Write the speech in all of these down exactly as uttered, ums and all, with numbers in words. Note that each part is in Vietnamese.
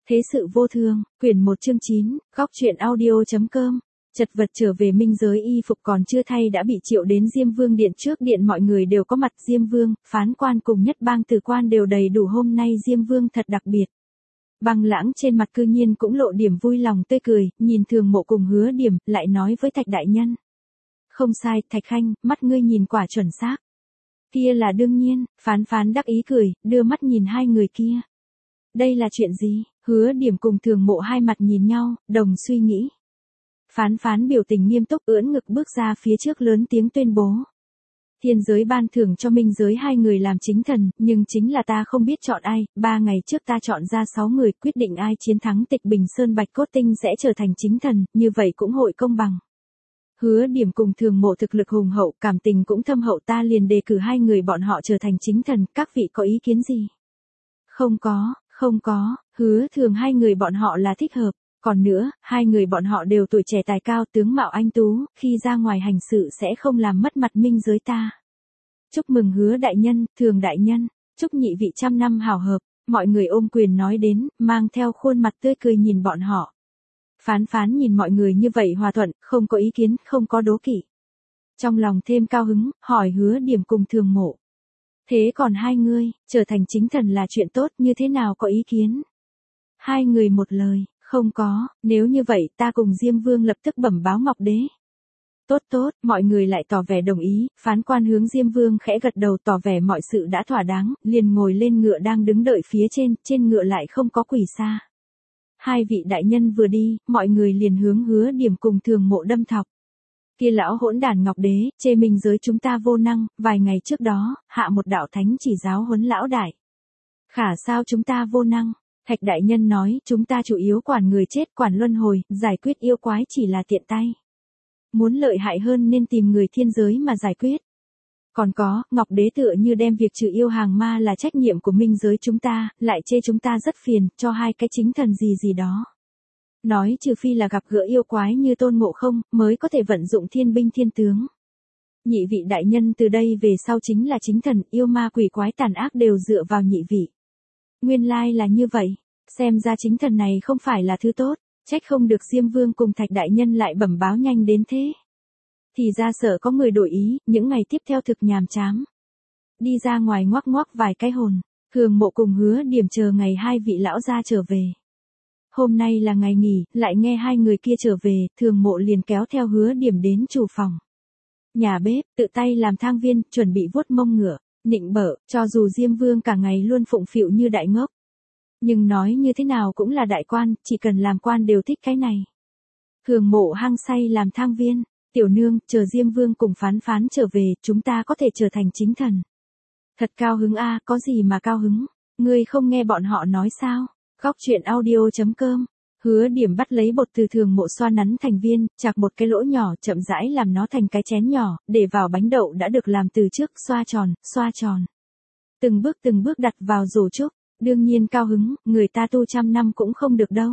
Thế sự vô thường, quyển một chương chín, góc truyện audio.com. Chật vật trở về minh giới, y phục còn chưa thay đã bị triệu đến Diêm Vương điện. Trước điện mọi người đều có mặt, Diêm Vương, phán quan cùng nhất bang tử quan đều đầy đủ. Hôm nay Diêm Vương thật đặc biệt. Băng Lãng trên mặt cư nhiên cũng lộ điểm vui lòng tươi cười, nhìn Thường Mộ cùng Hứa Điểm, lại nói với Thạch đại nhân. Không sai, Thạch Khanh, mắt ngươi nhìn quả chuẩn xác. Kia là đương nhiên, phán phán đắc ý cười, đưa mắt nhìn hai người kia. Đây là chuyện gì? Hứa Điểm cùng Thường Mộ hai mặt nhìn nhau, đồng suy nghĩ. Phán phán biểu tình nghiêm túc, ưỡn ngực bước ra phía trước lớn tiếng tuyên bố. Thiên giới ban thưởng cho minh giới hai người làm chính thần, nhưng chính là ta không biết chọn ai. Ba ngày trước ta chọn ra sáu người, quyết định ai chiến thắng Tịch Bình Sơn Bạch Cốt Tinh sẽ trở thành chính thần, như vậy cũng hội công bằng. Hứa Điểm cùng Thường Mộ thực lực hùng hậu, cảm tình cũng thâm hậu, ta liền đề cử hai người bọn họ trở thành chính thần, các vị có ý kiến gì? Không có, không có, Hứa Thường hai người bọn họ là thích hợp. Còn nữa, hai người bọn họ đều tuổi trẻ tài cao, tướng mạo anh tú, khi ra ngoài hành sự sẽ không làm mất mặt minh giới ta. Chúc mừng Hứa đại nhân, Thường đại nhân, chúc nhị vị trăm năm hảo hợp. Mọi người ôm quyền nói đến, mang theo khuôn mặt tươi cười nhìn bọn họ. Phán phán nhìn mọi người như vậy hòa thuận, không có ý kiến, không có đố kỵ. Trong lòng thêm cao hứng, hỏi Hứa Điểm cùng Thường Mộ. Thế còn hai ngươi, trở thành chính thần là chuyện tốt, như thế nào có ý kiến? Hai người một lời. Không có, nếu như vậy ta cùng Diêm Vương lập tức bẩm báo Ngọc Đế. Tốt tốt, mọi người lại tỏ vẻ đồng ý, phán quan hướng Diêm Vương khẽ gật đầu tỏ vẻ mọi sự đã thỏa đáng, liền ngồi lên ngựa đang đứng đợi phía trên, trên ngựa lại không có Quỷ Sa. Hai vị đại nhân vừa đi, mọi người liền hướng Hứa Điểm cùng Thường Mộ đâm thọc. Kia lão hỗn đản Ngọc Đế, chê minh giới chúng ta vô năng, vài ngày trước đó, hạ một đạo thánh chỉ giáo huấn lão đại. Khả sao chúng ta vô năng? Thạch đại nhân nói, chúng ta chủ yếu quản người chết, quản luân hồi, giải quyết yêu quái chỉ là tiện tay. Muốn lợi hại hơn nên tìm người thiên giới mà giải quyết. Còn có, Ngọc Đế tựa như đem việc trừ yêu hàng ma là trách nhiệm của minh giới chúng ta, lại chê chúng ta rất phiền, cho hai cái chính thần gì gì đó. Nói trừ phi là gặp gỡ yêu quái như Tôn Ngộ Không, mới có thể vận dụng thiên binh thiên tướng. Nhị vị đại nhân từ đây về sau chính là chính thần, yêu ma quỷ quái tàn ác đều dựa vào nhị vị. Nguyên lai là như vậy, xem ra chính thần này không phải là thứ tốt, trách không được Diêm Vương cùng Thạch đại nhân lại bẩm báo nhanh đến thế. Thì ra sợ có người đổi ý, những ngày tiếp theo thực nhàm chán. Đi ra ngoài ngoắc ngoắc vài cái hồn, Thường Mộ cùng Hứa Điểm chờ ngày hai vị lão gia trở về. Hôm nay là ngày nghỉ, lại nghe hai người kia trở về, Thường Mộ liền kéo theo Hứa Điểm đến chủ phòng. Nhà bếp, tự tay làm thang viên, chuẩn bị vuốt mông ngựa. Nịnh bợ, cho dù Diêm Vương cả ngày luôn phụng phịu như đại ngốc. Nhưng nói như thế nào cũng là đại quan, chỉ cần làm quan đều thích cái này. Thường Mộ hăng say làm thang viên, tiểu nương, chờ Diêm Vương cùng phán phán trở về, chúng ta có thể trở thành chính thần. Thật cao hứng a, à, có gì mà cao hứng, ngươi không nghe bọn họ nói sao? Góc truyện audio.com. Hứa Điểm bắt lấy bột từ Thường Mộ xoa nắn thành viên, chạc một cái lỗ nhỏ, chậm rãi làm nó thành cái chén nhỏ, để vào bánh đậu đã được làm từ trước, xoa tròn, xoa tròn. Từng bước từng bước đặt vào rổ trúc, đương nhiên cao hứng, người ta tu trăm năm cũng không được đâu.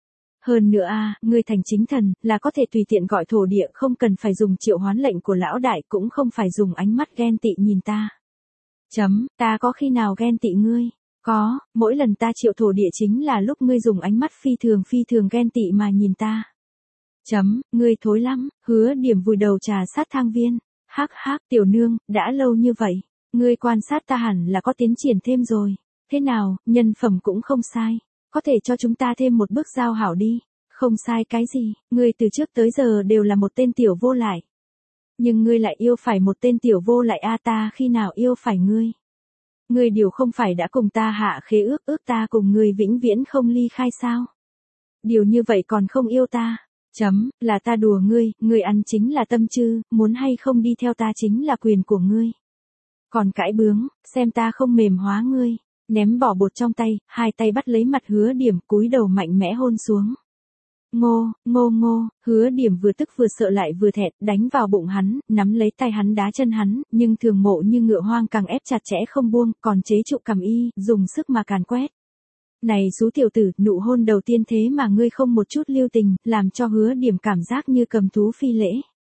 Hơn nữa a, à, ngươi thành chính thần, là có thể tùy tiện gọi thổ địa, không cần phải dùng triệu hoán lệnh của lão đại, cũng không phải dùng ánh mắt ghen tị nhìn ta. Chấm, ta có khi nào ghen tị ngươi? Có, mỗi lần ta triệu thổ địa chính là lúc ngươi dùng ánh mắt phi thường phi thường ghen tị mà nhìn ta. Chấm, ngươi thối lắm, Hứa Điểm vùi đầu trà sát thang viên. Hắc hắc, tiểu nương, đã lâu như vậy, ngươi quan sát ta hẳn là có tiến triển thêm rồi. Thế nào, nhân phẩm cũng không sai, có thể cho chúng ta thêm một bước giao hảo đi. Không sai cái gì, ngươi từ trước tới giờ đều là một tên tiểu vô lại. Nhưng ngươi lại yêu phải một tên tiểu vô lại a, ta khi nào yêu phải ngươi? Ngươi điều không phải đã cùng ta hạ khế ước, ước ta cùng ngươi vĩnh viễn không ly khai sao? Điều như vậy còn không yêu ta? Chấm, là ta đùa ngươi, ngươi ăn chính là tâm chư, muốn hay không đi theo ta chính là quyền của ngươi. Còn cãi bướng, xem ta không mềm hóa ngươi. Ném bỏ bột trong tay, hai tay bắt lấy mặt Hứa Điểm, cúi đầu mạnh mẽ hôn xuống. Ngô, ngô ngô, Hứa Điểm vừa tức vừa sợ lại vừa thẹn, đánh vào bụng hắn, nắm lấy tay hắn đá chân hắn, nhưng Thường Mộ như ngựa hoang càng ép chặt chẽ không buông, còn chế trụ cầm y, dùng sức mà càn quét. Này xú tiểu tử, nụ hôn đầu tiên thế mà ngươi không một chút lưu tình, làm cho Hứa Điểm cảm giác như cầm thú phi lễ.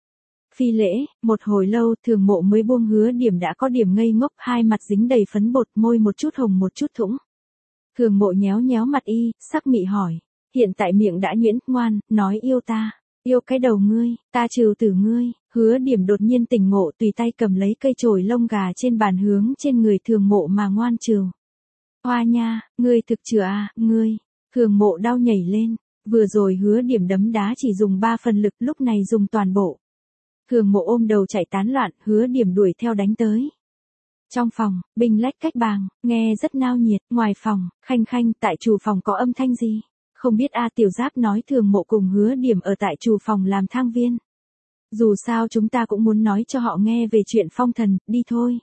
Phi lễ, một hồi lâu, Thường Mộ mới buông Hứa Điểm đã có điểm ngây ngốc, hai mặt dính đầy phấn bột, môi một chút hồng một chút thũng. Thường Mộ nhéo nhéo mặt y, sắc mị hỏi. Hiện tại miệng đã nhuyễn, ngoan, nói yêu ta. Yêu cái đầu ngươi, ta trừ tử ngươi. Hứa Điểm đột nhiên tỉnh ngộ, tùy tay cầm lấy cây chổi lông gà trên bàn hướng trên người Thường Mộ mà ngoan trừ. Hoa nha, ngươi thực chừa à, ngươi. Thường Mộ đau nhảy lên. Vừa rồi Hứa Điểm đấm đá chỉ dùng ba phần lực, lúc này dùng toàn bộ. Thường Mộ ôm đầu chạy tán loạn, Hứa Điểm đuổi theo đánh tới. Trong phòng, bình lách cách bàng, nghe rất nao nhiệt. Ngoài phòng, Khanh Khanh, tại chủ phòng có âm thanh gì? Không biết A Tiểu Giáp nói Thường Mộ cùng Hứa Điểm ở tại chủ phòng làm thang viên. Dù sao chúng ta cũng muốn nói cho họ nghe về chuyện phong thần, đi thôi.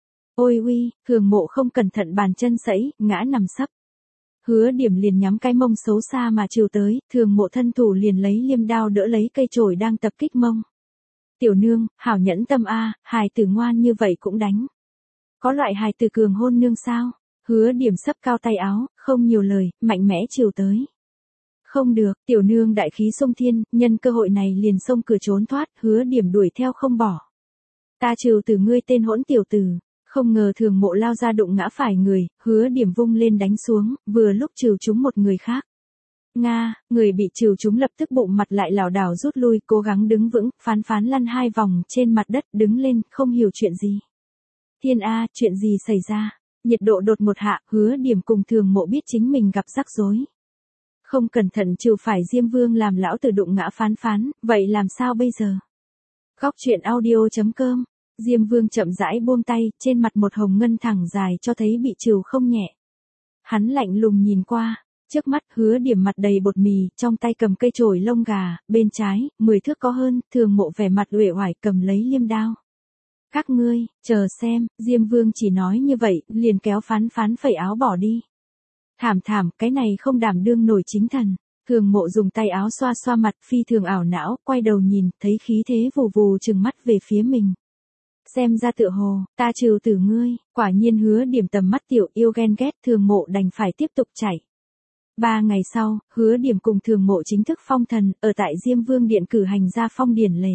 Ôi uy, Thường Mộ không cẩn thận bàn chân sẫy, ngã nằm sấp. Hứa Điểm liền nhắm cái mông xấu xa mà chiều tới, Thường Mộ thân thủ liền lấy liêm đao đỡ lấy cây chổi đang tập kích mông. Tiểu nương, hảo nhẫn tâm a, hài tử ngoan như vậy cũng đánh. Có loại hài tử cường hôn nương sao? Hứa Điểm sấp cao tay áo, không nhiều lời, mạnh mẽ chiều tới. Không được, tiểu nương đại khí sông thiên, nhân cơ hội này liền xông cửa trốn thoát, Hứa Điểm đuổi theo không bỏ. Ta trừ từ ngươi tên hỗn tiểu tử. Không ngờ Thường Mộ lao ra đụng ngã phải người, Hứa Điểm vung lên đánh xuống, vừa lúc trừ trúng một người khác. Nga, người bị trừ trúng lập tức bụng mặt lại lảo đảo rút lui, cố gắng đứng vững, Phán Phán lăn hai vòng trên mặt đất, đứng lên, không hiểu chuyện gì. Thiên A, chuyện gì xảy ra? Nhiệt độ đột một hạ, Hứa Điểm cùng Thường Mộ biết chính mình gặp rắc rối. Không cẩn thận trừ phải Diêm Vương làm lão tử đụng ngã Phán Phán, vậy làm sao bây giờ? Góc truyện audio chấm com. Diêm Vương chậm rãi buông tay, trên mặt một hồng ngân thẳng dài cho thấy bị trừ không nhẹ. Hắn lạnh lùng nhìn qua, trước mắt Hứa Điểm mặt đầy bột mì, trong tay cầm cây chổi lông gà, bên trái, mười thước có hơn, Thường Mộ vẻ mặt uể oải cầm lấy liêm đao. Các ngươi, chờ xem, Diêm Vương chỉ nói như vậy, liền kéo Phán Phán phẩy áo bỏ đi. Thảm thảm, cái này không đảm đương nổi chính thần. Thường Mộ dùng tay áo xoa xoa mặt, phi thường ảo não, quay đầu nhìn, thấy khí thế vù vù trừng mắt về phía mình. Xem ra tựa hồ, ta trừ tử ngươi, quả nhiên Hứa Điểm tầm mắt tiểu yêu ghen ghét, Thường Mộ đành phải tiếp tục chạy. Ba ngày sau, Hứa Điểm cùng Thường Mộ chính thức phong thần, ở tại Diêm Vương Điện cử hành ra phong điển lễ.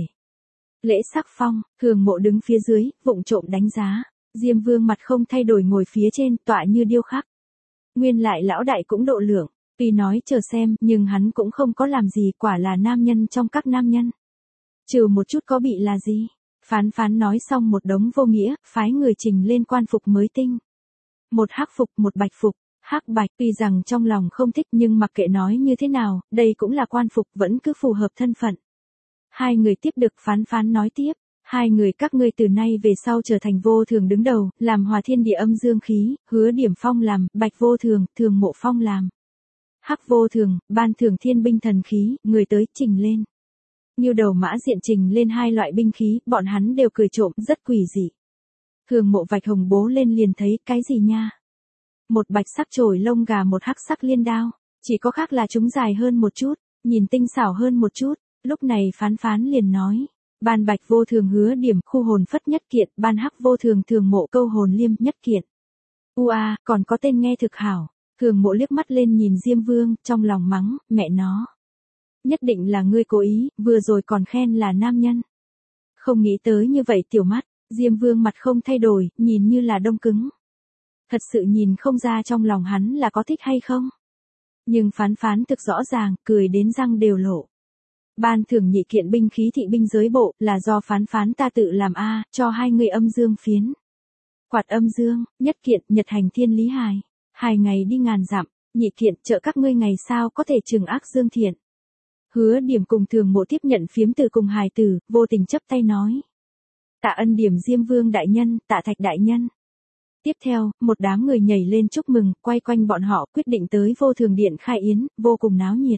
Lễ sắc phong, Thường Mộ đứng phía dưới, vụng trộm đánh giá. Diêm Vương mặt không thay đổi ngồi phía trên, tọa như điêu khắc. Nguyên lại lão đại cũng độ lượng, tuy nói chờ xem, nhưng hắn cũng không có làm gì, quả là nam nhân trong các nam nhân. Trừ một chút có bị là gì? Phán Phán nói xong một đống vô nghĩa, phái người trình lên quan phục mới tinh. Một hắc phục, một bạch phục, hắc bạch tuy rằng trong lòng không thích nhưng mặc kệ nói như thế nào, đây cũng là quan phục vẫn cứ phù hợp thân phận. Hai người tiếp được Phán Phán nói tiếp, hai người các ngươi từ nay về sau trở thành vô thường đứng đầu, làm hòa thiên địa âm dương khí, Hứa Điểm phong làm, bạch vô thường, Thường Mộ phong làm. Hắc vô thường, ban thưởng thiên binh thần khí, người tới trình lên. Như đầu mã diện trình lên hai loại binh khí, bọn hắn đều cười trộm, rất quỷ dị. Thường Mộ vạch hồng bố lên liền thấy, cái gì nha? Một bạch sắc chổi lông gà, một hắc sắc liên đao, chỉ có khác là chúng dài hơn một chút, nhìn tinh xảo hơn một chút. Lúc này Phán Phán liền nói, ban bạch vô thường Hứa Điểm, khu hồn phất nhất kiện, ban hắc vô thường Thường Mộ câu hồn liêm nhất kiện. Ua, còn có tên nghe thực hảo. Thường Mộ liếc mắt lên nhìn Diêm Vương, trong lòng mắng, mẹ nó. Nhất định là ngươi cố ý, vừa rồi còn khen là nam nhân. Không nghĩ tới như vậy tiểu mắt, Diêm Vương mặt không thay đổi, nhìn như là đông cứng. Thật sự nhìn không ra trong lòng hắn là có thích hay không. Nhưng Phán Phán thực rõ ràng, cười đến răng đều lộ. Ban thưởng nhị kiện binh khí thị binh giới bộ, là do Phán Phán ta tự làm a, cho hai người âm dương phiến. Quạt âm dương, nhất kiện, nhật hành thiên lý hài. Hai ngày đi ngàn dặm, nhị kiện, trợ các ngươi ngày sao có thể trừng ác dương thiện. Hứa Điểm cùng Thường Mộ tiếp nhận phiếm từ cùng hài tử, vô tình chấp tay nói. Tạ ân Điểm Diêm Vương đại nhân, tạ Thạch đại nhân. Tiếp theo, một đám người nhảy lên chúc mừng, quay quanh bọn họ quyết định tới Vô Thường Điện khai yến, vô cùng náo nhiệt.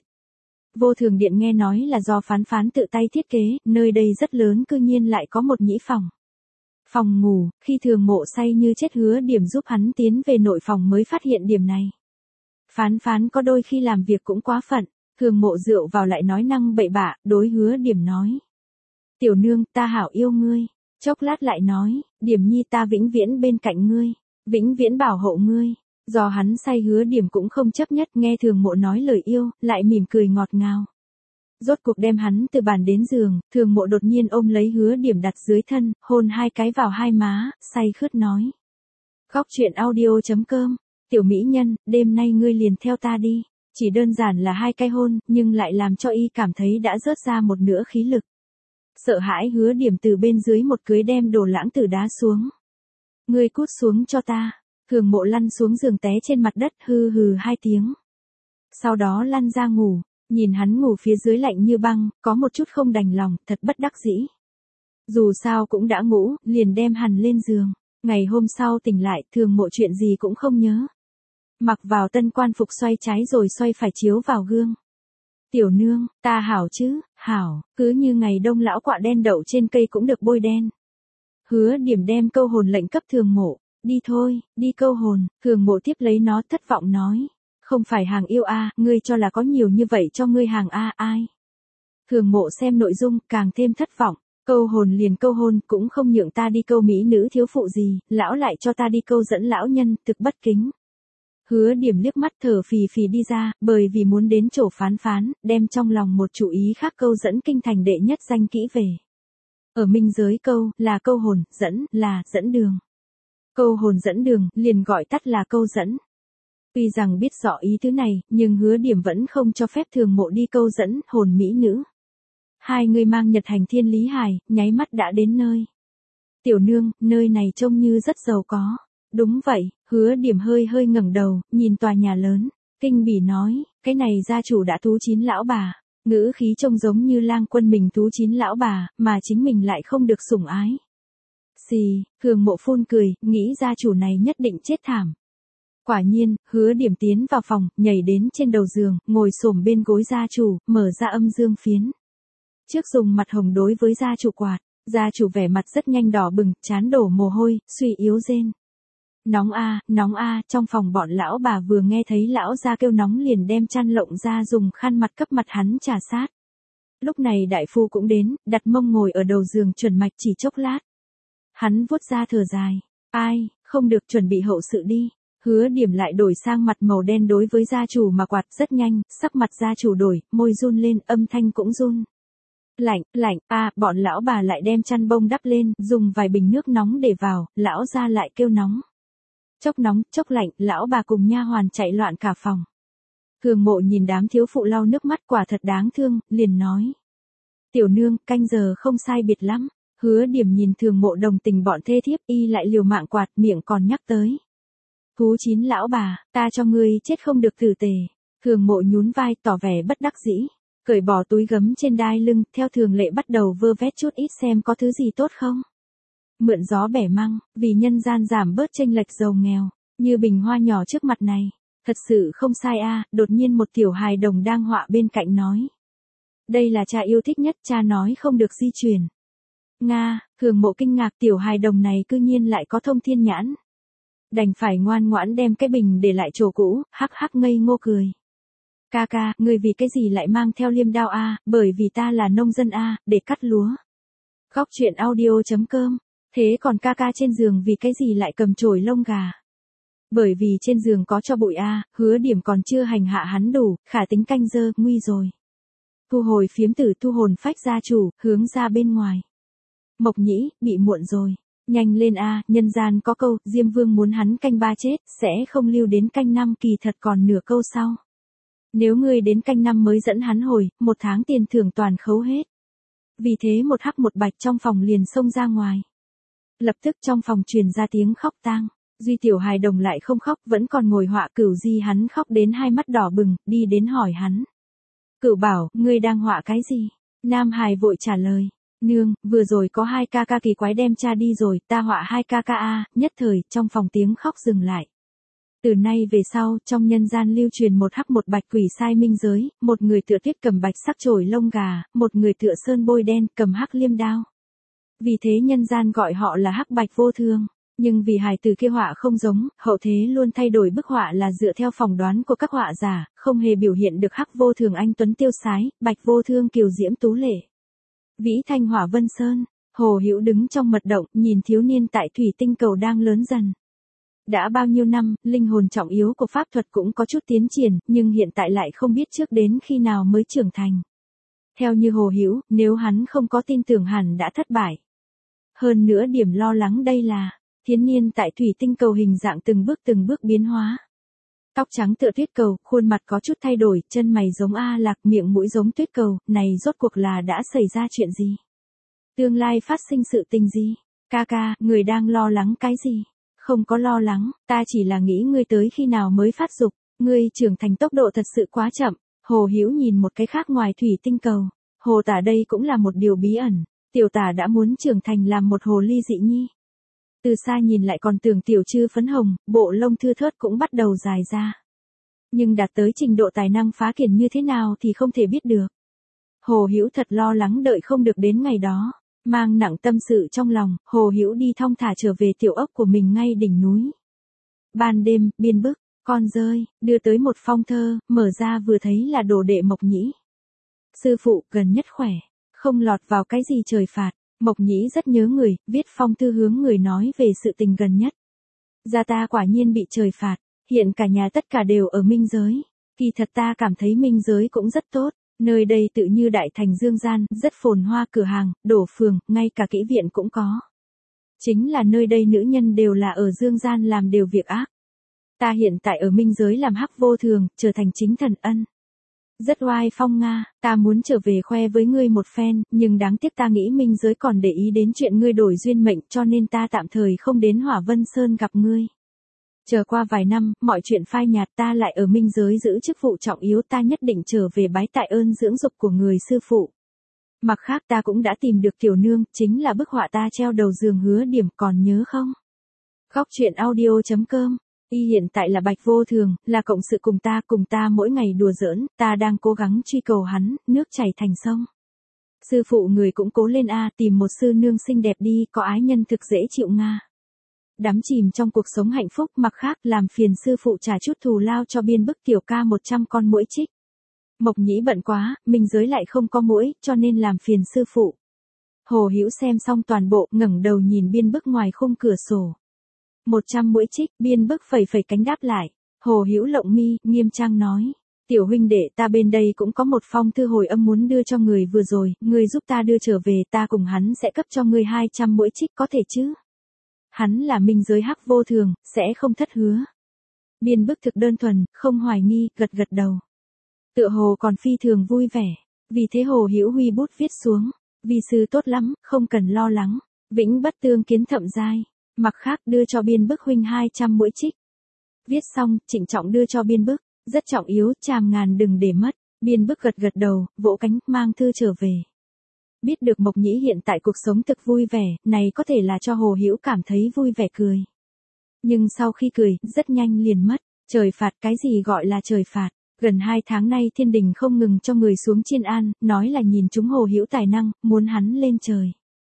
Vô Thường Điện nghe nói là do Phán Phán tự tay thiết kế, nơi đây rất lớn cư nhiên lại có một nhĩ phòng. Phòng ngủ, khi Thường Mộ say như chết Hứa Điểm giúp hắn tiến về nội phòng mới phát hiện điểm này. Phán Phán có đôi khi làm việc cũng quá phận, Thường Mộ rượu vào lại nói năng bậy bạ, đối Hứa Điểm nói. Tiểu nương, ta hảo yêu ngươi. Chốc lát lại nói, Điểm nhi ta vĩnh viễn bên cạnh ngươi, vĩnh viễn bảo hộ ngươi. Do hắn say Hứa Điểm cũng không chấp nhất nghe Thường Mộ nói lời yêu, lại mỉm cười ngọt ngào. Rốt cuộc đem hắn từ bàn đến giường, Thường Mộ đột nhiên ôm lấy Hứa Điểm đặt dưới thân, hôn hai cái vào hai má, say khướt nói. Góc truyện audio chấm com Tiểu mỹ nhân, đêm nay ngươi liền theo ta đi. Chỉ đơn giản là hai cái hôn, nhưng lại làm cho y cảm thấy đã rớt ra một nửa khí lực. Sợ hãi Hứa Điểm từ bên dưới một cưới đem Đồ Lãng Tử đá xuống. Ngươi cút xuống cho ta. Thường Mộ lăn xuống giường té trên mặt đất hừ hừ hai tiếng. Sau đó lăn ra ngủ, nhìn hắn ngủ phía dưới lạnh như băng, có một chút không đành lòng, thật bất đắc dĩ. Dù sao cũng đã ngủ, liền đem hắn lên giường. Ngày hôm sau tỉnh lại, Thường Mộ chuyện gì cũng không nhớ. Mặc vào tân quan phục xoay trái rồi xoay phải chiếu vào gương. Tiểu nương, ta hảo chứ, hảo, cứ như ngày đông lão quạ đen đậu trên cây cũng được bôi đen. Hứa Điểm đem câu hồn lệnh cấp Thường Mộ, đi thôi, đi câu hồn. Thường Mộ tiếp lấy nó thất vọng nói, không phải hàng yêu a, ngươi cho là có nhiều như vậy cho ngươi hàng a ai. Thường Mộ xem nội dung càng thêm thất vọng, câu hồn liền câu hồn cũng không nhượng ta đi câu mỹ nữ thiếu phụ gì, lão lại cho ta đi câu dẫn lão nhân, thực bất kính. Hứa Điểm liếc mắt thở phì phì đi ra, bởi vì muốn đến chỗ phán phán, đem trong lòng một chủ ý khác câu dẫn kinh thành đệ nhất danh kỹ về. Ở minh giới câu, là câu hồn, dẫn, là dẫn đường. Câu hồn dẫn đường, liền gọi tắt là câu dẫn. Tuy rằng biết rõ ý thứ này, nhưng Hứa Điểm vẫn không cho phép Thường Mộ đi câu dẫn, hồn mỹ nữ. Hai người mang nhật hành thiên lý hài, nháy mắt đã đến nơi. Tiểu nương, nơi này trông như rất giàu có. Đúng vậy, Hứa Điểm hơi hơi ngẩng đầu, nhìn tòa nhà lớn, kinh bỉ nói, cái này gia chủ đã tú chín lão bà, ngữ khí trông giống như lang quân mình tú chín lão bà, mà chính mình lại không được sủng ái. Xì, Thường Mộ phun cười, nghĩ gia chủ này nhất định chết thảm. Quả nhiên, Hứa Điểm tiến vào phòng, nhảy đến trên đầu giường, ngồi xổm bên gối gia chủ, mở ra âm dương phiến. Trước dùng mặt hồng đối với gia chủ quạt, gia chủ vẻ mặt rất nhanh đỏ bừng, trán đổ mồ hôi, suy yếu rên. Nóng a, nóng a, trong phòng bọn lão bà vừa nghe thấy lão gia kêu nóng liền đem chăn lộng ra dùng khăn mặt cấp mặt hắn trà sát. Lúc này đại phu cũng đến, đặt mông ngồi ở đầu giường chuẩn mạch chỉ chốc lát. Hắn vuốt ra thở dài, ai, không được chuẩn bị hậu sự đi. Hứa Điểm lại đổi sang mặt màu đen đối với gia chủ mà quạt rất nhanh, sắc mặt gia chủ đổi, môi run lên, âm thanh cũng run. Lạnh, lạnh, a, bọn lão bà lại đem chăn bông đắp lên, dùng vài bình nước nóng để vào, lão gia lại kêu nóng. Chốc nóng, chốc lạnh, lão bà cùng nha hoàn chạy loạn cả phòng. Thường Mộ nhìn đám thiếu phụ lau nước mắt quả thật đáng thương, liền nói. Tiểu nương, canh giờ không sai biệt lắm. Hứa Điểm nhìn Thường Mộ đồng tình bọn thê thiếp y lại liều mạng quạt miệng còn nhắc tới. Thú chín lão bà, ta cho ngươi chết không được tử tề. Thường Mộ nhún vai tỏ vẻ bất đắc dĩ. Cởi bỏ túi gấm trên đai lưng, theo thường lệ bắt đầu vơ vét chút ít xem có thứ gì tốt không. Mượn gió bẻ măng, vì nhân gian giảm bớt chênh lệch giàu nghèo, như bình hoa nhỏ trước mặt này. Thật sự không sai a, đột nhiên một tiểu hài đồng đang họa bên cạnh nói. Đây là cha yêu thích nhất, cha nói không được di chuyển. Nga, Thường Mộ kinh ngạc tiểu hài đồng này cư nhiên lại có thông thiên nhãn. Đành phải ngoan ngoãn đem cái bình để lại chỗ cũ, hắc hắc ngây ngô cười. Ca ca, người vì cái gì lại mang theo liêm đao a, bởi vì ta là nông dân a, để cắt lúa. Góc truyện audio chấm com. Thế còn ca ca trên giường vì cái gì lại cầm chổi lông gà? Bởi vì trên giường có cho bụi a, Hứa Điểm còn chưa hành hạ hắn đủ, khả tính canh dơ, nguy rồi. Thu hồi phiếm tử thu hồn phách gia chủ, hướng ra bên ngoài. Mộc Nhĩ, bị muộn rồi. Nhanh lên a, nhân gian có câu, Diêm Vương muốn hắn canh ba chết, sẽ không lưu đến canh năm, kỳ thật còn nửa câu sau. Nếu ngươi đến canh năm mới dẫn hắn hồi, một tháng tiền thưởng toàn khấu hết. Vì thế một hắc một bạch trong phòng liền xông ra ngoài. Lập tức trong phòng truyền ra tiếng khóc tang. Duy tiểu hài đồng lại không khóc, vẫn còn ngồi họa Cửu Di, hắn khóc đến hai mắt đỏ bừng, đi đến hỏi hắn. Cửu bảo, ngươi đang họa cái gì? Nam hài vội trả lời. Nương, vừa rồi có hai ca ca kỳ quái đem cha đi rồi, ta họa hai ca ca a, nhất thời, trong phòng tiếng khóc dừng lại. Từ nay về sau, trong nhân gian lưu truyền một hắc một bạch quỷ sai minh giới, một người tựa tuyết cầm bạch sắc chổi lông gà, một người tựa sơn bôi đen cầm hắc liêm đao. Vì thế nhân gian gọi họ là hắc bạch vô thương. Nhưng vì hài tử kia họa không giống, hậu thế luôn thay đổi bức họa là dựa theo phỏng đoán của các họa giả, không hề biểu hiện được hắc vô thường anh tuấn tiêu sái, bạch vô thương kiều diễm tú lệ. Vĩ thanh hỏa vân sơn, Hồ Hữu đứng trong mật động, nhìn thiếu niên tại thủy tinh cầu đang lớn dần. Đã bao nhiêu năm, linh hồn trọng yếu của pháp thuật cũng có chút tiến triển, nhưng hiện tại lại không biết trước đến khi nào mới trưởng thành. Theo như Hồ Hữu, nếu hắn không có tin tưởng hẳn đã thất bại. Hơn nữa điểm lo lắng đây là, thiếu niên tại thủy tinh cầu hình dạng từng bước từng bước biến hóa. Tóc trắng tựa tuyết cầu, khuôn mặt có chút thay đổi, chân mày giống A Lạc, miệng mũi giống tuyết cầu, này rốt cuộc là đã xảy ra chuyện gì? Tương lai phát sinh sự tình gì? Ca ca, người đang lo lắng cái gì? Không có lo lắng, ta chỉ là nghĩ ngươi tới khi nào mới phát dục, ngươi trưởng thành tốc độ thật sự quá chậm. Hồ Hữu nhìn một cái khác ngoài thủy tinh cầu, hồ tả đây cũng là một điều bí ẩn, tiểu tả đã muốn trưởng thành làm một hồ ly dị nhi. Từ xa nhìn lại còn tưởng tiểu trư phấn hồng, bộ lông thưa thớt cũng bắt đầu dài ra. Nhưng đạt tới trình độ tài năng phá kiển như thế nào thì không thể biết được. Hồ Hữu thật lo lắng đợi không được đến ngày đó, mang nặng tâm sự trong lòng, Hồ Hữu đi thong thả trở về tiểu ốc của mình ngay đỉnh núi. Ban đêm, biên bức, con rơi, đưa tới một phong thơ, mở ra vừa thấy là đồ đệ Mộc Nhĩ. Sư phụ, gần nhất khỏe, không lọt vào cái gì trời phạt. Mộc Nhĩ rất nhớ người, viết phong thư hướng người nói về sự tình gần nhất. Gia ta quả nhiên bị trời phạt, hiện cả nhà tất cả đều ở minh giới. Kỳ thật ta cảm thấy minh giới cũng rất tốt, nơi đây tự như đại thành dương gian, rất phồn hoa, cửa hàng, đổ phường, ngay cả kỹ viện cũng có. Chính là nơi đây nữ nhân đều là ở dương gian làm đều việc ác. Ta hiện tại ở minh giới làm hắc vô thường, trở thành chính thần ân. Rất oai phong Nga, ta muốn trở về khoe với ngươi một phen, nhưng đáng tiếc ta nghĩ minh giới còn để ý đến chuyện ngươi đổi duyên mệnh cho nên ta tạm thời không đến Hỏa Vân Sơn gặp ngươi. Chờ qua vài năm, mọi chuyện phai nhạt ta lại ở minh giới giữ chức vụ trọng yếu, ta nhất định trở về bái tại ơn dưỡng dục của người sư phụ. Mặt khác ta cũng đã tìm được tiểu nương, chính là bức họa ta treo đầu giường hứa điểm, còn nhớ không? Góc truyện audio chấm com. Y hiện tại là Bạch Vô Thường, là cộng sự cùng ta, cùng ta mỗi ngày đùa giỡn, ta đang cố gắng truy cầu hắn, nước chảy thành sông. Sư phụ người cũng cố lên a, tìm một sư nương xinh đẹp đi, có ái nhân thực dễ chịu Nga. Đắm chìm trong cuộc sống hạnh phúc, mặt khác làm phiền sư phụ trả chút thù lao cho biên bức tiểu ca một trăm con muỗi trích. Mộc Nhĩ bận quá, minh giới lại không có muỗi, cho nên làm phiền sư phụ. Hồ Hữu xem xong toàn bộ, ngẩng đầu nhìn biên bức ngoài khung cửa sổ. Một trăm muỗi trích, biên bức phẩy phẩy cánh đáp lại. Hồ Hữu lộng mi, nghiêm trang nói. Tiểu huynh đệ, ta bên đây cũng có một phong thư hồi âm muốn đưa cho người vừa rồi, người giúp ta đưa trở về, ta cùng hắn sẽ cấp cho ngươi hai trăm muỗi trích, có thể chứ? Hắn là minh giới hắc vô thường, sẽ không thất hứa. Biên bức thực đơn thuần, không hoài nghi, gật gật đầu. Tựa hồ còn phi thường vui vẻ, vì thế Hồ Hữu huy bút viết xuống. Vi sư tốt lắm, không cần lo lắng, vĩnh bất tương kiến thậm giai. Mặt khác đưa cho biên bức huynh hai trăm muỗi trích. Viết xong, trịnh trọng đưa cho biên bức, rất trọng yếu, tràm ngàn đừng để mất. Biên bức gật gật đầu, vỗ cánh, mang thư trở về. Biết được Mộc Nhĩ hiện tại cuộc sống thực vui vẻ, này có thể là cho Hồ Hữu cảm thấy vui vẻ cười. Nhưng sau khi cười, rất nhanh liền mất. Trời phạt, cái gì gọi là trời phạt? Gần hai tháng nay thiên đình không ngừng cho người xuống chiên an, nói là nhìn chúng Hồ Hữu tài năng, muốn hắn lên trời.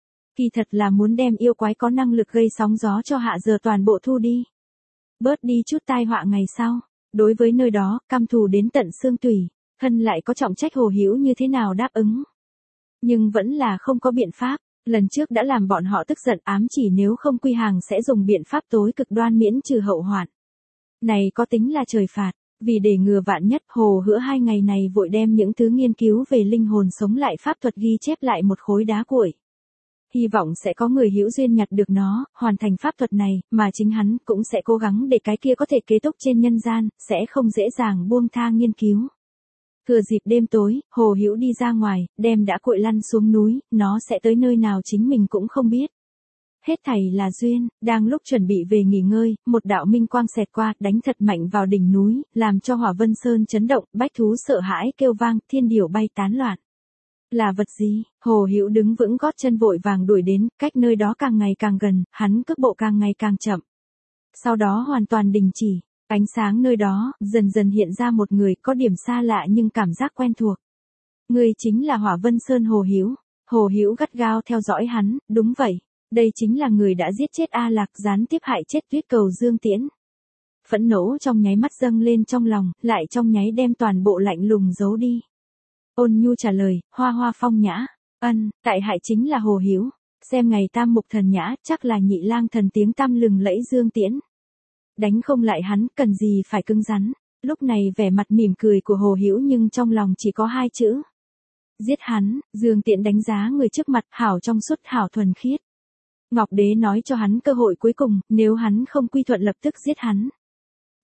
Kỳ thật là muốn đem yêu quái có năng lực gây sóng gió cho hạ giờ toàn bộ thu đi. Bớt đi chút tai họa ngày sau. Đối với nơi đó, căm thù đến tận xương tủy, thân lại có trọng trách Hồ Hữu như thế nào đáp ứng. Nhưng vẫn là không có biện pháp, lần trước đã làm bọn họ tức giận, ám chỉ nếu không quy hàng sẽ dùng biện pháp tối cực đoan miễn trừ hậu hoạn. Này có tính là trời phạt, vì để ngừa vạn nhất, Hồ Hữu hai ngày này vội đem những thứ nghiên cứu về linh hồn sống lại pháp thuật ghi chép lại một khối đá cuội. Hy vọng sẽ có người hữu duyên nhặt được nó, hoàn thành pháp thuật này, mà chính hắn cũng sẽ cố gắng để cái kia có thể kế túc trên nhân gian, sẽ không dễ dàng buông tha nghiên cứu. Thừa dịp đêm tối, Hồ Hữu đi ra ngoài, đem đã cuội lăn xuống núi, nó sẽ tới nơi nào chính mình cũng không biết. Hết thảy là duyên, đang lúc chuẩn bị về nghỉ ngơi, một đạo minh quang xẹt qua, đánh thật mạnh vào đỉnh núi, làm cho Hỏa Vân Sơn chấn động, bách thú sợ hãi kêu vang, thiên điểu bay tán loạn. Là vật gì? Hồ Hữu đứng vững gót chân vội vàng đuổi đến, cách nơi đó càng ngày càng gần, hắn cước bộ càng ngày càng chậm. Sau đó hoàn toàn đình chỉ, ánh sáng nơi đó, dần dần hiện ra một người có điểm xa lạ nhưng cảm giác quen thuộc. Người chính là Hỏa Vân Sơn Hồ Hữu. Hồ Hữu gắt gao theo dõi hắn, đúng vậy. Đây chính là người đã giết chết A Lạc, gián tiếp hại chết Tuyết Cầu Dương Tiễn. Phẫn nộ trong nháy mắt dâng lên trong lòng, lại trong nháy đem toàn bộ lạnh lùng giấu đi. Ôn nhu trả lời, hoa hoa phong nhã, ân, tại hại chính là Hồ Hữu. Xem ngày tam mục thần nhã, chắc là nhị lang thần tiếng tăm lừng lẫy Dương Tiễn. Đánh không lại hắn, cần gì phải cứng rắn. Lúc này vẻ mặt mỉm cười của Hồ Hữu nhưng trong lòng chỉ có hai chữ. Giết hắn. Dương Tiễn đánh giá người trước mặt, hảo trong suốt, hảo thuần khiết. Ngọc Đế nói cho hắn cơ hội cuối cùng, nếu hắn không quy thuận lập tức giết hắn.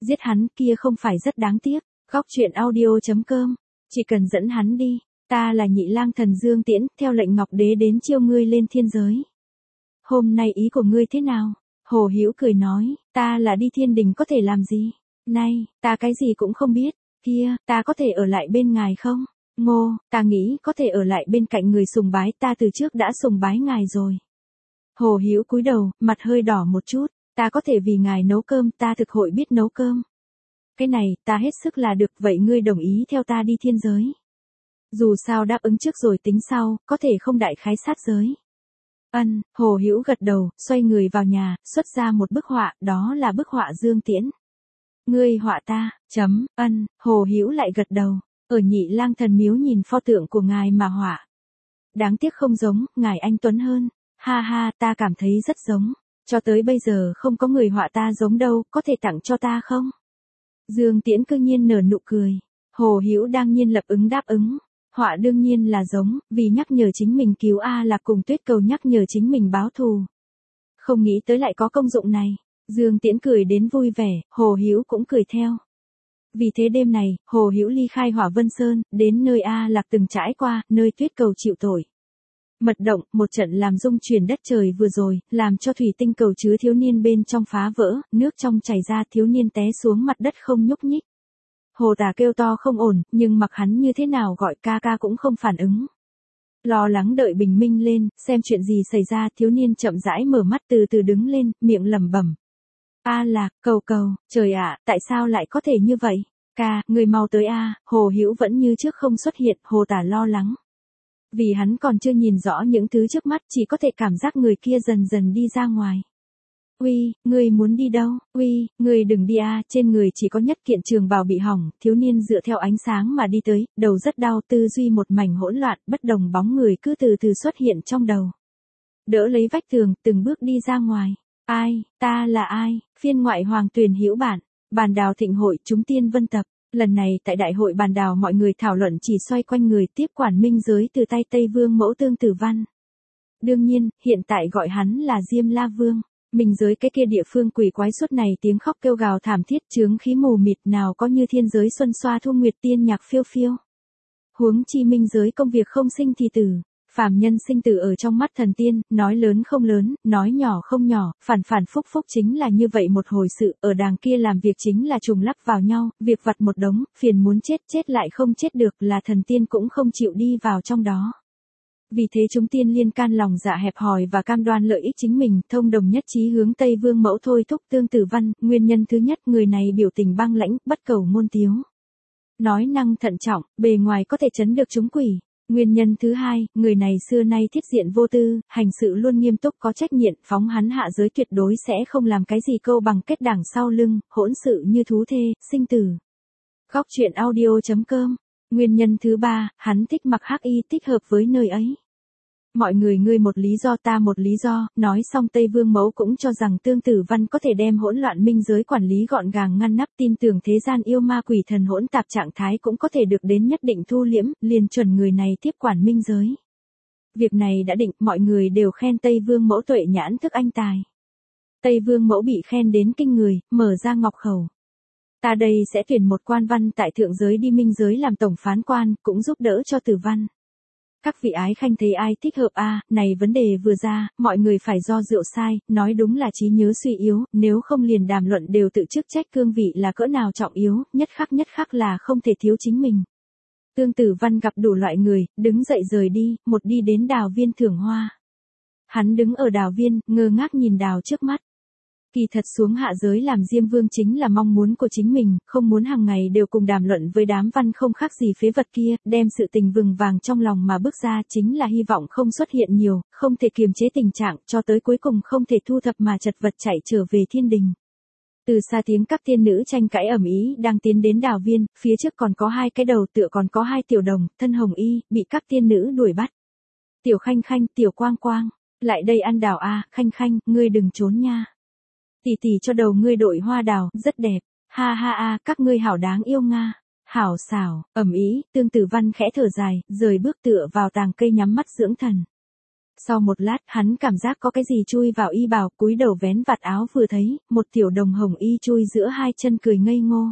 Giết hắn kia không phải rất đáng tiếc. Góc truyện audio.com. Chỉ cần dẫn hắn đi, ta là Nhị Lang Thần Dương Tiễn, theo lệnh Ngọc Đế đến chiêu ngươi lên thiên giới. Hôm nay ý của ngươi thế nào? Hồ Hữu cười nói, ta là đi thiên đình có thể làm gì? Này, ta cái gì cũng không biết. Kia, ta có thể ở lại bên ngài không? Ngô, ta nghĩ có thể ở lại bên cạnh người sùng bái, ta từ trước đã sùng bái ngài rồi. Hồ Hữu cúi đầu, mặt hơi đỏ một chút, ta có thể vì ngài nấu cơm, ta thực hội biết nấu cơm. Cái này, ta hết sức là được, vậy ngươi đồng ý theo ta đi thiên giới. Dù sao đáp ứng trước rồi tính sau, có thể không đại khái sát giới. Ân, Hồ Hữu gật đầu, xoay người vào nhà, xuất ra một bức họa, đó là bức họa Dương Tiễn. Ngươi họa ta, chấm, ân, Hồ Hữu lại gật đầu, ở Nhị Lang Thần miếu nhìn pho tượng của ngài mà họa. Đáng tiếc không giống, ngài anh tuấn hơn, ha ha, ta cảm thấy rất giống, cho tới bây giờ không có người họa ta giống đâu, có thể tặng cho ta không? Dương Tiễn cư nhiên nở nụ cười, Hồ Hữu đang nhiên lập ứng đáp ứng. Họa đương nhiên là giống, vì nhắc nhở chính mình cứu A Lạc cùng Tuyết Cầu nhắc nhở chính mình báo thù. Không nghĩ tới lại có công dụng này. Dương Tiễn cười đến vui vẻ, Hồ Hữu cũng cười theo. Vì thế đêm này, Hồ Hữu ly khai Hỏa Vân Sơn, đến nơi A Lạc từng trải qua, nơi Tuyết Cầu chịu tội. Mật động, một trận làm rung chuyển đất trời vừa rồi, làm cho thủy tinh cầu chứa thiếu niên bên trong phá vỡ, nước trong chảy ra, thiếu niên té xuống mặt đất không nhúc nhích. Hồ Tà kêu to không ổn, nhưng mặc hắn như thế nào gọi ca ca cũng không phản ứng. Lo lắng đợi bình minh lên, xem chuyện gì xảy ra, thiếu niên chậm rãi mở mắt từ từ đứng lên, miệng lẩm bẩm. A Lạc, cầu cầu, trời ạ, tại sao lại có thể như vậy? Ca, người mau tới a, Hồ Hữu vẫn như trước không xuất hiện, Hồ Tà lo lắng. Vì hắn còn chưa nhìn rõ những thứ trước mắt, chỉ có thể cảm giác người kia dần dần đi ra ngoài. Uy, ngươi muốn đi đâu? Uy, ngươi đừng đi a, trên người chỉ có nhất kiện trường bào bị hỏng, thiếu niên dựa theo ánh sáng mà đi tới, đầu rất đau, tư duy một mảnh hỗn loạn, bất đồng bóng người cứ từ từ xuất hiện trong đầu. Đỡ lấy vách tường, từng bước đi ra ngoài. Ai, ta là ai? Phiên ngoại Hoàng Tuyền Hữu bản, Bàn Đào Thịnh hội chúng tiên vân tập. Lần này tại đại hội bàn đào mọi người thảo luận chỉ xoay quanh người tiếp quản minh giới từ tay Tây Vương Mẫu Tương Tử Văn. Đương nhiên, hiện tại gọi hắn là Diêm La Vương. Minh giới cái kia địa phương quỷ quái suốt này tiếng khóc kêu gào thảm thiết, chướng khí mù mịt, nào có như thiên giới xuân xoa thu nguyệt tiên nhạc phiêu phiêu. Huống chi minh giới công việc không sinh thì tử, phàm nhân sinh tử ở trong mắt thần tiên, nói lớn không lớn, nói nhỏ không nhỏ, phản phản phúc phúc chính là như vậy một hồi sự, ở đàng kia làm việc chính là trùng lắp vào nhau, việc vặt một đống, phiền muốn chết chết lại không chết được, là thần tiên cũng không chịu đi vào trong đó. Vì thế chúng tiên liên can lòng dạ hẹp hòi và cam đoan lợi ích chính mình, thông đồng nhất trí hướng Tây Vương Mẫu thôi thúc Tương Tử Văn, nguyên nhân thứ nhất, người này biểu tình băng lãnh, bất cầu môn tiếu. Nói năng thận trọng, bề ngoài có thể chấn được chúng quỷ. Nguyên nhân thứ hai, người này xưa nay thiết diện vô tư, hành sự luôn nghiêm túc có trách nhiệm, phóng hắn hạ giới tuyệt đối sẽ không làm cái gì câu bằng kết đảng sau lưng, hỗn sự như thú thê, sinh tử. Góc truyện audio.com. Nguyên nhân thứ ba, hắn thích mặc hắc y, thích hợp với nơi ấy. Mọi người ngươi một lý do ta một lý do, nói xong Tây Vương Mẫu cũng cho rằng Tương Tử Văn có thể đem hỗn loạn minh giới quản lý gọn gàng ngăn nắp, tin tưởng thế gian yêu ma quỷ thần hỗn tạp trạng thái cũng có thể được đến nhất định thu liễm, liền chuẩn người này tiếp quản minh giới. Việc này đã định, mọi người đều khen Tây Vương Mẫu tuệ nhãn thức anh tài. Tây Vương Mẫu bị khen đến kinh người, mở ra ngọc khẩu. Ta đây sẽ tuyển một quan văn tại thượng giới đi minh giới làm tổng phán quan, cũng giúp đỡ cho Tử Văn. Các vị ái khanh thấy ai thích hợp a, à, này vấn đề vừa ra, mọi người phải do rượu sai, nói đúng là trí nhớ suy yếu, nếu không liền đàm luận đều tự chức trách cương vị là cỡ nào trọng yếu, nhất khắc nhất khắc là không thể thiếu chính mình. Tương Tử Văn gặp đủ loại người, đứng dậy rời đi, một đi đến đào viên thưởng hoa. Hắn đứng ở đào viên, ngơ ngác nhìn đào trước mắt. Kỳ thật xuống hạ giới làm Diêm Vương chính là mong muốn của chính mình, không muốn hàng ngày đều cùng đàm luận với đám văn không khác gì phế vật kia, đem sự tình vừng vàng trong lòng mà bước ra chính là hy vọng không xuất hiện nhiều, không thể kiềm chế tình trạng, cho tới cuối cùng không thể thu thập mà chật vật chạy trở về thiên đình. Từ xa tiếng các tiên nữ tranh cãi ầm ĩ đang tiến đến đào viên, phía trước còn có hai cái đầu tựa còn có hai tiểu đồng, thân hồng y, bị các tiên nữ đuổi bắt. Tiểu Khanh Khanh, Tiểu Quang Quang, lại đây ăn đào a, Khanh Khanh, ngươi đừng trốn nha. Tỷ tỷ cho đầu ngươi đội hoa đào, rất đẹp, ha ha a, các ngươi hảo đáng yêu nga, hảo xảo, ầm ĩ, Tương Tử Văn khẽ thở dài, rời bước tựa vào tàng cây nhắm mắt dưỡng thần. Sau một lát, hắn cảm giác có cái gì chui vào y bào, cúi đầu vén vạt áo vừa thấy, một tiểu đồng hồng y chui giữa hai chân cười ngây ngô.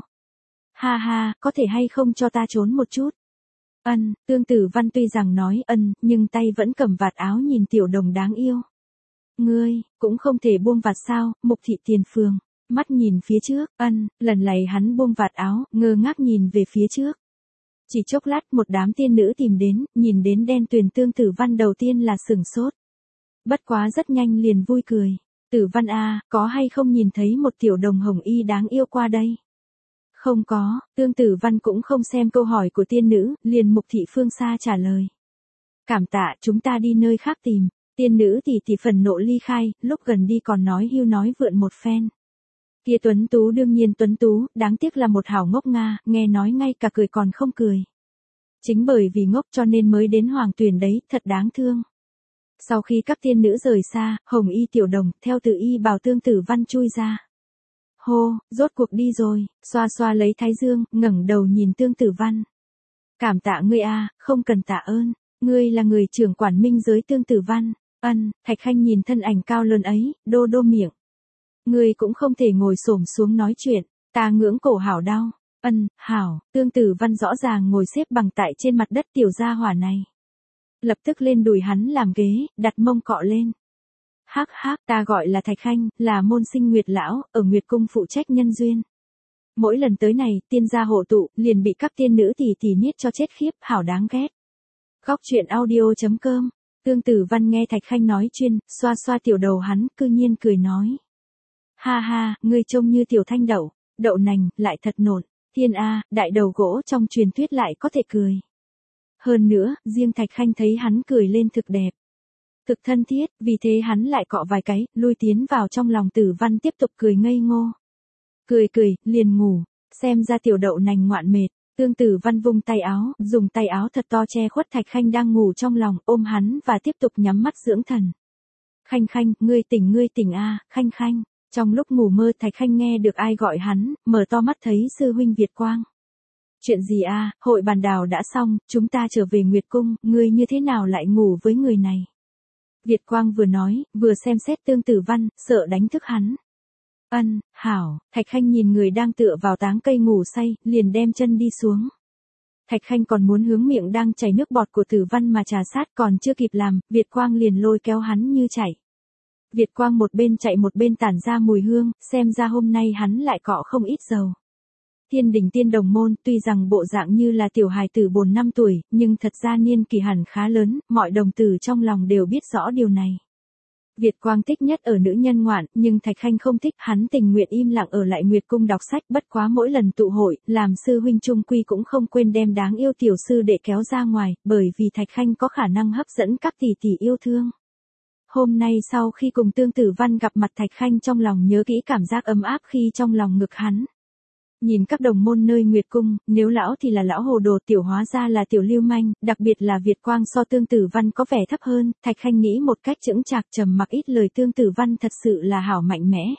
Ha ha, có thể hay không cho ta trốn một chút? Ân, Tương Tử Văn tuy rằng nói ân, nhưng tay vẫn cầm vạt áo nhìn tiểu đồng đáng yêu. Ngươi, cũng không thể buông vạt sao, Mục Thị Tiền Phường, mắt nhìn phía trước, ân, lần này hắn buông vạt áo, ngơ ngác nhìn về phía trước. Chỉ chốc lát một đám tiên nữ tìm đến, nhìn đến đen tuyền Tương Tử Văn đầu tiên là sửng sốt. Bất quá rất nhanh liền vui cười. Tử Văn a, có hay không nhìn thấy một tiểu đồng hồng y đáng yêu qua đây? Không có, Tương Tử Văn cũng không xem câu hỏi của tiên nữ, liền Mục Thị phương xa trả lời. Cảm tạ, chúng ta đi nơi khác tìm. Tiên nữ tỷ tỷ phần nộ ly khai, lúc gần đi còn nói hưu nói vượn một phen. Kia tuấn tú đương nhiên tuấn tú, đáng tiếc là một hảo ngốc Nga, nghe nói ngay cả cười còn không cười. Chính bởi vì ngốc cho nên mới đến hoàng tuyển đấy, thật đáng thương. Sau khi các tiên nữ rời xa, hồng y tiểu đồng, theo tự y bào Tương Tử Văn chui ra. Hô, rốt cuộc đi rồi, xoa xoa lấy thái dương, ngẩng đầu nhìn Tương Tử Văn. Cảm tạ ngươi a, không cần tạ ơn, ngươi là người trưởng quản minh giới Tương Tử Văn. Ân, Thạch Khanh nhìn thân ảnh cao lớn ấy, đô đô miệng. Ngươi cũng không thể ngồi xổm xuống nói chuyện, ta ngưỡng cổ hảo đau. Ân, hảo, Tương Tử Văn rõ ràng ngồi xếp bằng tại trên mặt đất tiểu gia hỏa này. Lập tức lên đùi hắn làm ghế, đặt mông cọ lên. Hắc hắc, ta gọi là Thạch Khanh, là môn sinh Nguyệt Lão, ở Nguyệt Cung phụ trách nhân duyên. Mỗi lần tới này, tiên gia hộ tụ, liền bị các tiên nữ tỷ tỷ niết cho chết khiếp, hảo đáng ghét. Góc truyện audio chấm com. Tương Tử Văn nghe Thạch Khanh nói chuyên, xoa xoa tiểu đầu hắn, cư nhiên cười nói. Ha ha, ngươi trông như tiểu thanh đậu, đậu nành, lại thật nộn, thiên a, đại đầu gỗ trong truyền thuyết lại có thể cười. Hơn nữa, riêng Thạch Khanh thấy hắn cười lên thực đẹp. Thực thân thiết, vì thế hắn lại cọ vài cái, lui tiến vào trong lòng Tử Văn tiếp tục cười ngây ngô. Cười cười, liền ngủ, xem ra tiểu đậu nành ngoạn mệt. Tương Tử Văn vung tay áo, dùng tay áo thật to che khuất Thạch Khanh đang ngủ trong lòng, ôm hắn và tiếp tục nhắm mắt dưỡng thần. Khanh Khanh, ngươi tỉnh ngươi tỉnh a, Khanh Khanh. Trong lúc ngủ mơ Thạch Khanh nghe được ai gọi hắn, mở to mắt thấy sư huynh Việt Quang. Chuyện gì a, hội bàn đào đã xong, chúng ta trở về Nguyệt Cung, ngươi như thế nào lại ngủ với người này? Việt Quang vừa nói, vừa xem xét Tương Tử Văn, sợ đánh thức hắn. Ân, hảo, Thạch Khanh nhìn người đang tựa vào táng cây ngủ say, liền đem chân đi xuống. Thạch Khanh còn muốn hướng miệng đang chảy nước bọt của Tử Văn mà trà sát còn chưa kịp làm, Việt Quang liền lôi kéo hắn như chạy. Việt Quang một bên chạy một bên tản ra mùi hương, xem ra hôm nay hắn lại cọ không ít dầu. Thiên Đình Tiên Đồng Môn, tuy rằng bộ dạng như là tiểu hài tử bốn năm tuổi, nhưng thật ra niên kỳ hẳn khá lớn, mọi đồng tử trong lòng đều biết rõ điều này. Việt Quang thích nhất ở nữ nhân ngoạn, nhưng Thạch Khanh không thích, hắn tình nguyện im lặng ở lại Nguyệt Cung đọc sách, bất quá mỗi lần tụ hội, làm sư huynh trung quy cũng không quên đem đáng yêu tiểu sư để kéo ra ngoài, bởi vì Thạch Khanh có khả năng hấp dẫn các tỷ tỷ yêu thương. Hôm nay sau khi cùng Tương Tử Văn gặp mặt Thạch Khanh trong lòng nhớ kỹ cảm giác ấm áp khi trong lòng ngực hắn. Nhìn các đồng môn nơi Nguyệt Cung, nếu lão thì là lão hồ đồ, tiểu hóa ra là tiểu lưu manh, đặc biệt là Việt Quang so Tương Tử Văn có vẻ thấp hơn, Thạch Khanh nghĩ một cách chững chạc trầm mặc ít lời Tương Tử Văn thật sự là hảo mạnh mẽ.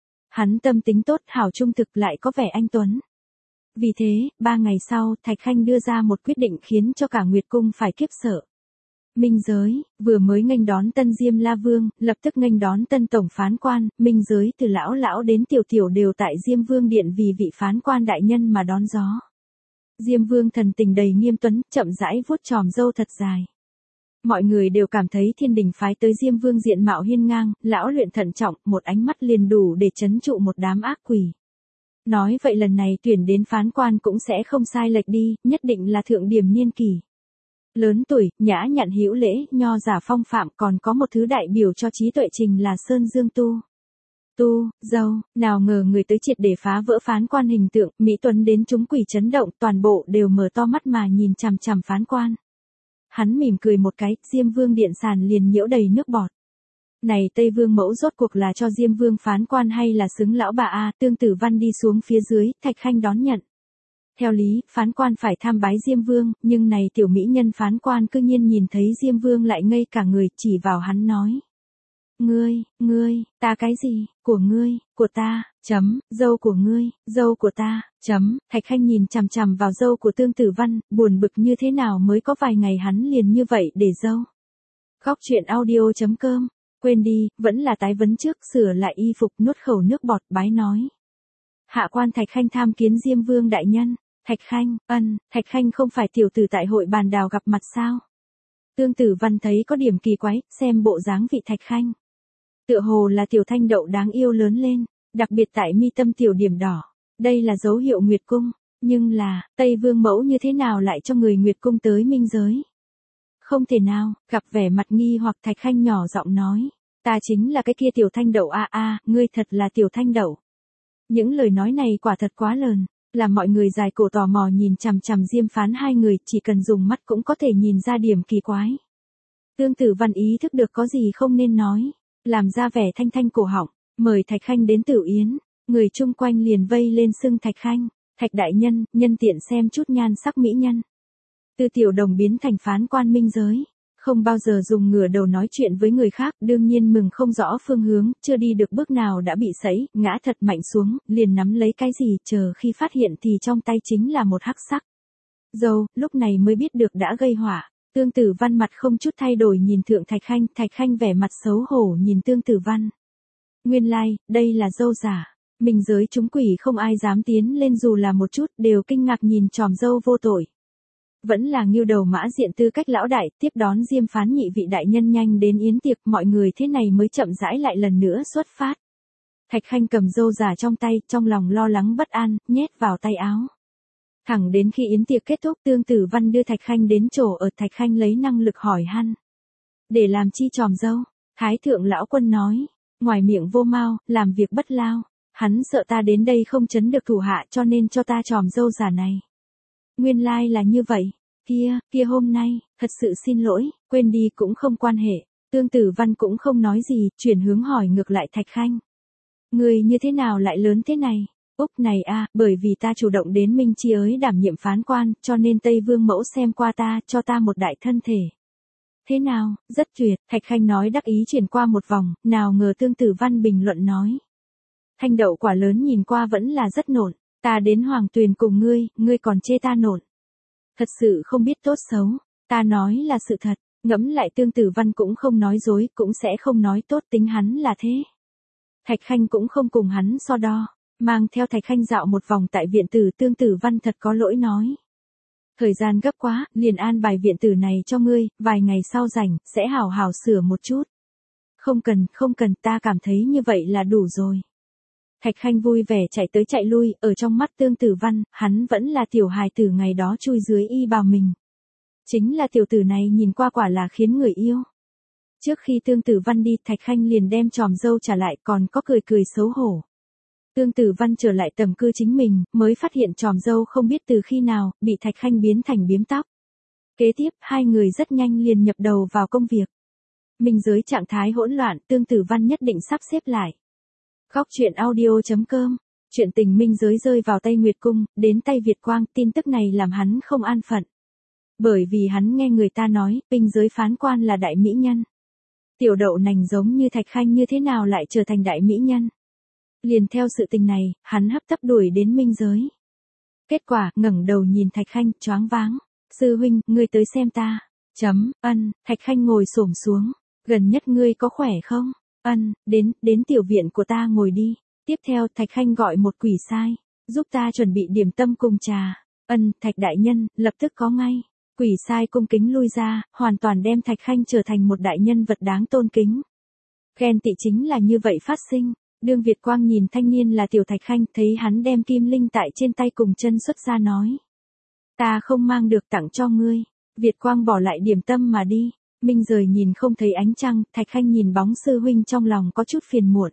Hắn tâm tính tốt, hảo trung thực lại có vẻ anh tuấn. Vì thế, ba ngày sau, Thạch Khanh đưa ra một quyết định khiến cho cả Nguyệt Cung phải kiếp sợ. Minh giới, vừa mới nghênh đón tân Diêm La Vương, lập tức nghênh đón tân tổng phán quan, minh giới từ lão lão đến tiểu tiểu đều tại Diêm Vương điện vì vị phán quan đại nhân mà đón gió. Diêm Vương thần tình đầy nghiêm tuấn, chậm rãi vuốt chòm râu thật dài. Mọi người đều cảm thấy Thiên Đình phái tới Diêm Vương diện mạo hiên ngang, lão luyện thận trọng, một ánh mắt liền đủ để trấn trụ một đám ác quỷ. Nói vậy lần này tuyển đến phán quan cũng sẽ không sai lệch đi, nhất định là thượng điểm niên kỳ. Lớn tuổi, nhã nhặn hữu lễ, nho giả phong phạm, còn có một thứ đại biểu cho trí tuệ trình là Sơn Dương Tu. Tu, dâu, nào ngờ người tới triệt để phá vỡ phán quan hình tượng, Mỹ Tuấn đến chúng quỷ chấn động, toàn bộ đều mở to mắt mà nhìn chằm chằm phán quan. Hắn mỉm cười một cái, Diêm Vương điện sàn liền nhiễu đầy nước bọt. Này Tây Vương mẫu rốt cuộc là cho Diêm Vương phán quan hay là xứng lão bà a? Tương Tử Văn đi xuống phía dưới, Thạch Khanh đón nhận. Theo lý, phán quan phải tham bái Diêm Vương, nhưng này tiểu mỹ nhân phán quan cư nhiên nhìn thấy Diêm Vương lại ngây cả người, chỉ vào hắn nói. Ngươi, ngươi, ta cái gì, của ngươi, của ta, chấm, dâu của ngươi, dâu của ta, chấm, Thạch Khanh nhìn chằm chằm vào dâu của Tương Tử Văn, buồn bực như thế nào mới có vài ngày hắn liền như vậy để dâu. Góc chuyện audio chấm com. Quên đi, vẫn là tái vấn trước, sửa lại y phục, nuốt khẩu nước bọt, bái nói. Hạ quan Thạch Khanh tham kiến Diêm Vương đại nhân. Thạch Khanh, ân, Thạch Khanh không phải tiểu tử tại hội bàn đào gặp mặt sao? Tương Tử Văn thấy có điểm kỳ quái, xem bộ dáng vị Thạch Khanh. Tựa hồ là tiểu thanh đậu đáng yêu lớn lên, đặc biệt tại mi tâm tiểu điểm đỏ. Đây là dấu hiệu Nguyệt Cung, nhưng là, Tây Vương mẫu như thế nào lại cho người Nguyệt Cung tới minh giới? Không thể nào, gặp vẻ mặt nghi hoặc Thạch Khanh nhỏ giọng nói. Ta chính là cái kia tiểu thanh đậu a a, ngươi thật là tiểu thanh đậu. Những lời nói này quả thật quá lớn, làm mọi người dài cổ tò mò nhìn chằm chằm Diêm Phán hai người, chỉ cần dùng mắt cũng có thể nhìn ra điểm kỳ quái. Tương Tử Văn ý thức được có gì không nên nói, làm ra vẻ thanh thanh cổ họng, mời Thạch Khanh đến Tử Yến, người chung quanh liền vây lên xưng Thạch Khanh, Thạch đại nhân, nhân tiện xem chút nhan sắc mỹ nhân. Từ tiểu đồng biến thành phán quan minh giới, không bao giờ dùng ngửa đầu nói chuyện với người khác, đương nhiên mừng không rõ phương hướng, chưa đi được bước nào đã bị sẫy, ngã thật mạnh xuống, liền nắm lấy cái gì, chờ khi phát hiện thì trong tay chính là một hắc sắc dâu, lúc này mới biết được đã gây họa. Tương Tử Văn mặt không chút thay đổi nhìn thượng Thạch Khanh, Thạch Khanh vẻ mặt xấu hổ nhìn Tương Tử Văn. Nguyên lai, like, đây là dâu giả. Minh giới chúng quỷ không ai dám tiến lên dù là một chút, đều kinh ngạc nhìn tròm dâu vô tội. Vẫn là Ngưu Đầu Mã Diện tư cách lão đại, tiếp đón Diêm Phán nhị vị đại nhân nhanh đến yến tiệc, mọi người thế này mới chậm rãi lại lần nữa xuất phát. Thạch Khanh cầm dâu giả trong tay, trong lòng lo lắng bất an, nhét vào tay áo. Thẳng đến khi yến tiệc kết thúc, Tương Tử Văn đưa Thạch Khanh đến chỗ ở, Thạch Khanh lấy năng lực hỏi han. Để làm chi tròm dâu? Thái thượng lão quân nói, ngoài miệng vô mau, làm việc bất lao. Hắn sợ ta đến đây không chấn được thủ hạ cho nên cho ta tròm dâu giả này. Nguyên lai like là như vậy. Kia, kia hôm nay, thật sự xin lỗi, quên đi cũng không quan hệ. Tương Tử Văn cũng không nói gì, chuyển hướng hỏi ngược lại Thạch Khanh. Người như thế nào lại lớn thế này? Úc này a, bởi vì ta chủ động đến Minh Chi ới đảm nhiệm phán quan, cho nên Tây Vương mẫu xem qua ta, cho ta một đại thân thể. Thế nào, rất tuyệt, Thạch Khanh nói đắc ý chuyển qua một vòng, nào ngờ Tương Tử Văn bình luận nói. Thanh đậu quả lớn nhìn qua vẫn là rất nộn, ta đến Hoàng Tuyền cùng ngươi, ngươi còn chê ta nộn. Thật sự không biết tốt xấu, ta nói là sự thật, ngẫm lại Tương Tử Văn cũng không nói dối, cũng sẽ không nói tốt tính hắn là thế. Thạch Khanh cũng không cùng hắn so đo, mang theo Thạch Khanh dạo một vòng tại viện tử. Tương Tử Văn thật có lỗi nói. Thời gian gấp quá, liền an bài viện tử này cho ngươi, vài ngày sau rảnh, sẽ hào hào sửa một chút. Không cần, không cần, ta cảm thấy như vậy là đủ rồi. Thạch Khanh vui vẻ chạy tới chạy lui, ở trong mắt Tương Tử Văn, hắn vẫn là tiểu hài tử ngày đó chui dưới y bào mình. Chính là tiểu tử này nhìn qua quả là khiến người yêu. Trước khi Tương Tử Văn đi, Thạch Khanh liền đem tròm dâu trả lại, còn có cười cười xấu hổ. Tương Tử Văn trở lại tầm cư chính mình, mới phát hiện tròm dâu không biết từ khi nào, bị Thạch Khanh biến thành biếm tóc. Kế tiếp, hai người rất nhanh liền nhập đầu vào công việc. Minh giới trạng thái hỗn loạn, Tương Tử Văn nhất định sắp xếp lại. Góc chuyện audio chấm com. Chuyện tình minh giới rơi vào tay Nguyệt Cung, đến tay Việt Quang, tin tức này làm hắn không an phận. Bởi vì hắn nghe người ta nói, minh giới phán quan là đại mỹ nhân. Tiểu đậu nành giống như Thạch Khanh như thế nào lại trở thành đại mỹ nhân. Liền theo sự tình này, hắn hấp tấp đuổi đến minh giới. Kết quả, ngẩng đầu nhìn Thạch Khanh, choáng váng. Sư huynh, ngươi tới xem ta. Chấm, ân, Thạch Khanh ngồi xổm xuống. Gần nhất ngươi có khỏe không? Ân, đến, đến tiểu viện của ta ngồi đi. Tiếp theo Thạch Khanh gọi một quỷ sai, giúp ta chuẩn bị điểm tâm cùng trà. Ân, Thạch đại nhân, lập tức có ngay. Quỷ sai cung kính lui ra, hoàn toàn đem Thạch Khanh trở thành một đại nhân vật đáng tôn kính. Ghen tị chính là như vậy phát sinh. Đương Việt Quang nhìn thanh niên là tiểu Thạch Khanh, thấy hắn đem kim linh tại trên tay cùng chân xuất ra nói. Ta không mang được tặng cho ngươi. Việt Quang bỏ lại điểm tâm mà đi. Minh rời nhìn không thấy ánh trăng, Thạch Khanh nhìn bóng sư huynh trong lòng có chút phiền muộn.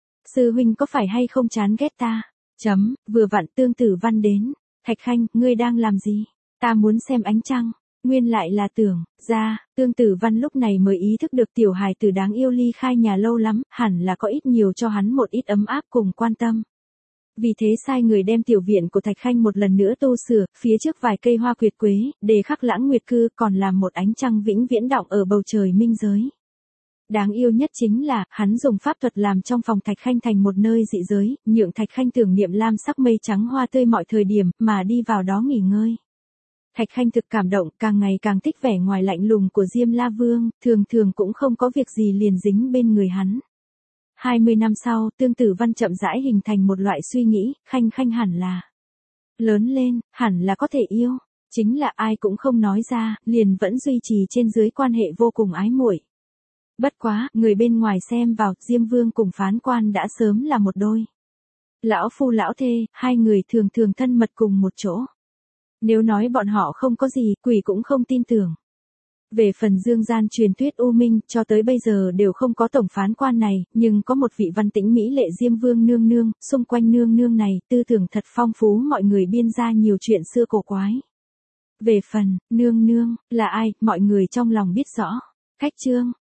Sư huynh có phải hay không chán ghét ta? Chấm, vừa vặn Tương Tử Văn đến. Thạch Khanh, ngươi đang làm gì? Ta muốn xem ánh trăng. Nguyên lại là tưởng, ra, Tương Tử Văn lúc này mới ý thức được tiểu hài tử đáng yêu ly khai nhà lâu lắm, hẳn là có ít nhiều cho hắn một ít ấm áp cùng quan tâm. Vì thế sai người đem tiểu viện của Thạch Khanh một lần nữa tu sửa, phía trước vài cây hoa quyệt quế, để khắc lãng nguyệt cư, còn làm một ánh trăng vĩnh viễn đọng ở bầu trời minh giới. Đáng yêu nhất chính là, hắn dùng pháp thuật làm trong phòng Thạch Khanh thành một nơi dị giới, nhượng Thạch Khanh tưởng niệm lam sắc mây trắng hoa tươi mọi thời điểm, mà đi vào đó nghỉ ngơi. Thạch Khanh thực cảm động, càng ngày càng thích vẻ ngoài lạnh lùng của Diêm La Vương, thường thường cũng không có việc gì liền dính bên người hắn. hai mươi năm sau, Tương Tử Văn chậm rãi hình thành một loại suy nghĩ, Khanh Khanh hẳn là lớn lên, hẳn là có thể yêu. Chính là ai cũng không nói ra, liền vẫn duy trì trên dưới quan hệ vô cùng ái muội. Bất quá, người bên ngoài xem vào, Diêm Vương cùng Phán Quan đã sớm là một đôi. Lão phu lão thê, hai người thường thường thân mật cùng một chỗ. Nếu nói bọn họ không có gì, quỷ cũng không tin tưởng. Về phần dương gian truyền thuyết u minh, cho tới bây giờ đều không có tổng phán quan này, nhưng có một vị văn tĩnh mỹ lệ Diêm Vương nương nương, xung quanh nương nương này, tư tưởng thật phong phú, mọi người biên ra nhiều chuyện xưa cổ quái. Về phần, nương nương, là ai, mọi người trong lòng biết rõ. Khách trương,